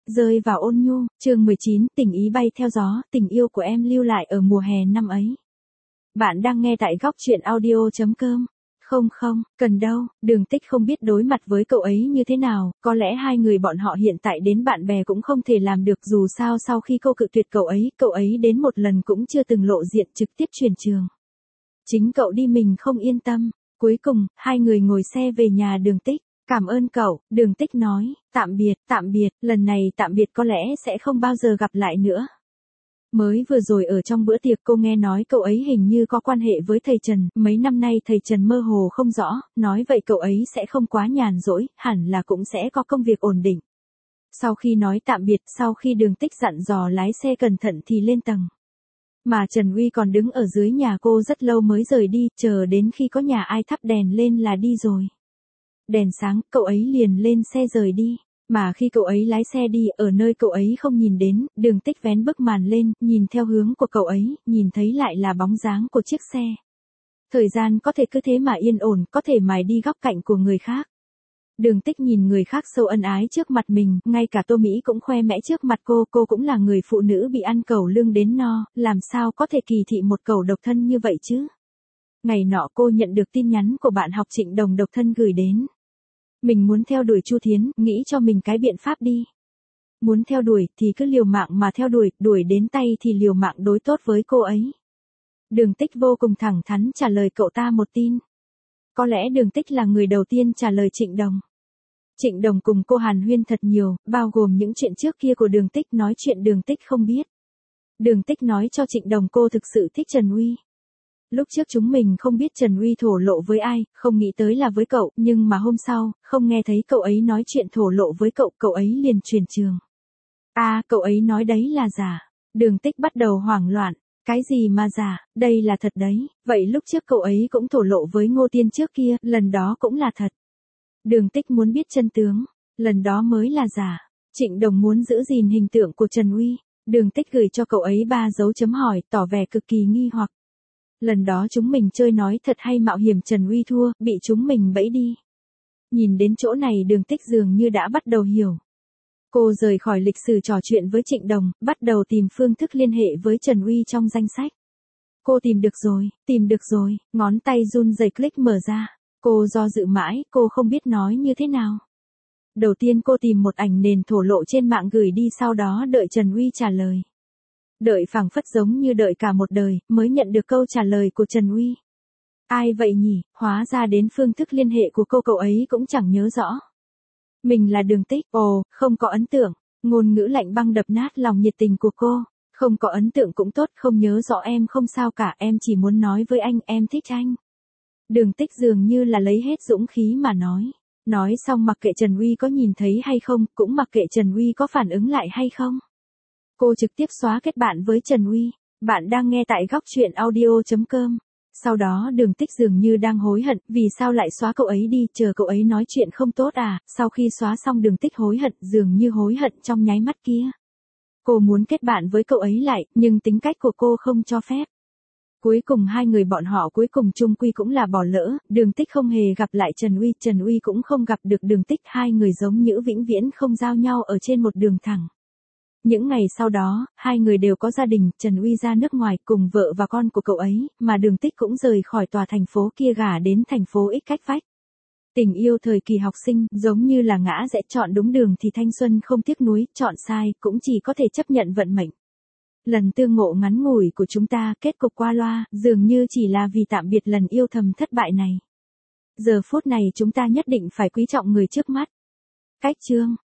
rơi vào ôn nhu, chương 19, tình ý bay theo gió, tình yêu của em lưu lại ở mùa hè năm ấy. Bạn đang nghe tại góc chuyện audio.com. Không, cần đâu, Đường Tích không biết đối mặt với cậu ấy như thế nào, có lẽ hai người bọn họ hiện tại đến bạn bè cũng không thể làm được, dù sao sau khi cô cự tuyệt cậu ấy đến một lần cũng chưa từng lộ diện trực tiếp chuyển trường. Chính cậu đi mình không yên tâm, cuối cùng, hai người ngồi xe về nhà Đường Tích. Cảm ơn cậu, Đường Tích nói, tạm biệt, lần này tạm biệt có lẽ sẽ không bao giờ gặp lại nữa. Mới vừa rồi ở trong bữa tiệc cô nghe nói cậu ấy hình như có quan hệ với thầy Trần, mấy năm nay thầy Trần mơ hồ không rõ, nói vậy cậu ấy sẽ không quá nhàn rỗi, hẳn là cũng sẽ có công việc ổn định. Sau khi nói tạm biệt, sau khi Đường Tích dặn dò lái xe cẩn thận thì lên tầng. Mà Trần Uy còn đứng ở dưới nhà cô rất lâu mới rời đi, chờ đến khi có nhà ai thắp đèn lên là đi rồi. Đèn sáng, cậu ấy liền lên xe rời đi. Mà khi cậu ấy lái xe đi, ở nơi cậu ấy không nhìn đến, Đường Tích vén bức màn lên, nhìn theo hướng của cậu ấy, nhìn thấy lại là bóng dáng của chiếc xe. Thời gian có thể cứ thế mà yên ổn, có thể mài đi góc cạnh của người khác. Đường Tích nhìn người khác sâu ân ái trước mặt mình, ngay cả Tô Mỹ cũng khoe mẽ trước mặt cô cũng là người phụ nữ bị ăn cẩu lương đến no, làm sao có thể kỳ thị một cẩu độc thân như vậy chứ. Ngày nọ cô nhận được tin nhắn của bạn học Trịnh Đồng độc thân gửi đến. Mình muốn theo đuổi Chu Thiến, nghĩ cho mình cái biện pháp đi. Muốn theo đuổi thì cứ liều mạng mà theo đuổi, đuổi đến tay thì liều mạng đối tốt với cô ấy. Đường Tích vô cùng thẳng thắn trả lời cậu ta một tin. Có lẽ Đường Tích là người đầu tiên trả lời Trịnh Đồng. Trịnh Đồng cùng cô hàn huyên thật nhiều, bao gồm những chuyện trước kia của Đường Tích, nói chuyện Đường Tích không biết. Đường Tích nói cho Trịnh Đồng cô thực sự thích Trần Uy. Lúc trước chúng mình không biết Trần Uy thổ lộ với ai, không nghĩ tới là với cậu, nhưng mà hôm sau, không nghe thấy cậu ấy nói chuyện thổ lộ với cậu ấy liền chuyển trường. Cậu ấy nói đấy là giả. Đường Tích bắt đầu hoảng loạn. Cái gì mà giả, đây là thật đấy, vậy lúc trước cậu ấy cũng thổ lộ với Ngô Tiên trước kia, lần đó cũng là thật. Đường Tích muốn biết chân tướng, lần đó mới là giả. Trịnh Đồng muốn giữ gìn hình tượng của Trần Uy. Đường Tích gửi cho cậu ấy 3 dấu chấm hỏi, tỏ vẻ cực kỳ nghi hoặc. Lần đó chúng mình chơi nói thật hay mạo hiểm Trần Uy thua, bị chúng mình bẫy đi. Nhìn đến chỗ này Đường Tích dường như đã bắt đầu hiểu. Cô rời khỏi lịch sử trò chuyện với Trịnh Đồng, bắt đầu tìm phương thức liên hệ với Trần Uy trong danh sách. Cô tìm được rồi, ngón tay run rẩy click mở ra. Cô do dự mãi, cô không biết nói như thế nào. Đầu tiên cô tìm một ảnh nền thổ lộ trên mạng gửi đi, sau đó đợi Trần Uy trả lời. Đợi phảng phất giống như đợi cả một đời, mới nhận được câu trả lời của Trần Uy. Ai vậy nhỉ, hóa ra đến phương thức liên hệ của cậu ấy cũng chẳng nhớ rõ. Mình là Đường Tích, không có ấn tượng, ngôn ngữ lạnh băng đập nát lòng nhiệt tình của cô. Không có ấn tượng cũng tốt, không nhớ rõ em không sao cả, em chỉ muốn nói với anh, em thích anh. Đường Tích dường như là lấy hết dũng khí mà nói. Nói xong mặc kệ Trần Uy có nhìn thấy hay không, cũng mặc kệ Trần Uy có phản ứng lại hay không. Cô trực tiếp xóa kết bạn với Trần Uy. Bạn đang nghe tại góc chuyện audio.com. Sau đó Đường Tích dường như đang hối hận, vì sao lại xóa cậu ấy đi, chờ cậu ấy nói chuyện không tốt à, sau khi xóa xong Đường Tích hối hận, dường như hối hận trong nháy mắt kia. Cô muốn kết bạn với cậu ấy lại, nhưng tính cách của cô không cho phép. Cuối cùng hai người bọn họ cuối cùng chung quy cũng là bỏ lỡ, Đường Tích không hề gặp lại Trần Uy cũng không gặp được Đường Tích, hai người giống như vĩnh viễn không giao nhau ở trên một đường thẳng. Những ngày sau đó, hai người đều có gia đình, Trần Uy ra nước ngoài cùng vợ và con của cậu ấy, mà Đường Tích cũng rời khỏi tòa thành phố kia gả đến thành phố X cách vách. Tình yêu thời kỳ học sinh, giống như là ngã rẽ, chọn đúng đường thì thanh xuân không tiếc nuối, chọn sai, cũng chỉ có thể chấp nhận vận mệnh. Lần tương ngộ ngắn ngủi của chúng ta, kết cục qua loa, dường như chỉ là vì tạm biệt lần yêu thầm thất bại này. Giờ phút này chúng ta nhất định phải quý trọng người trước mắt. Cách chương.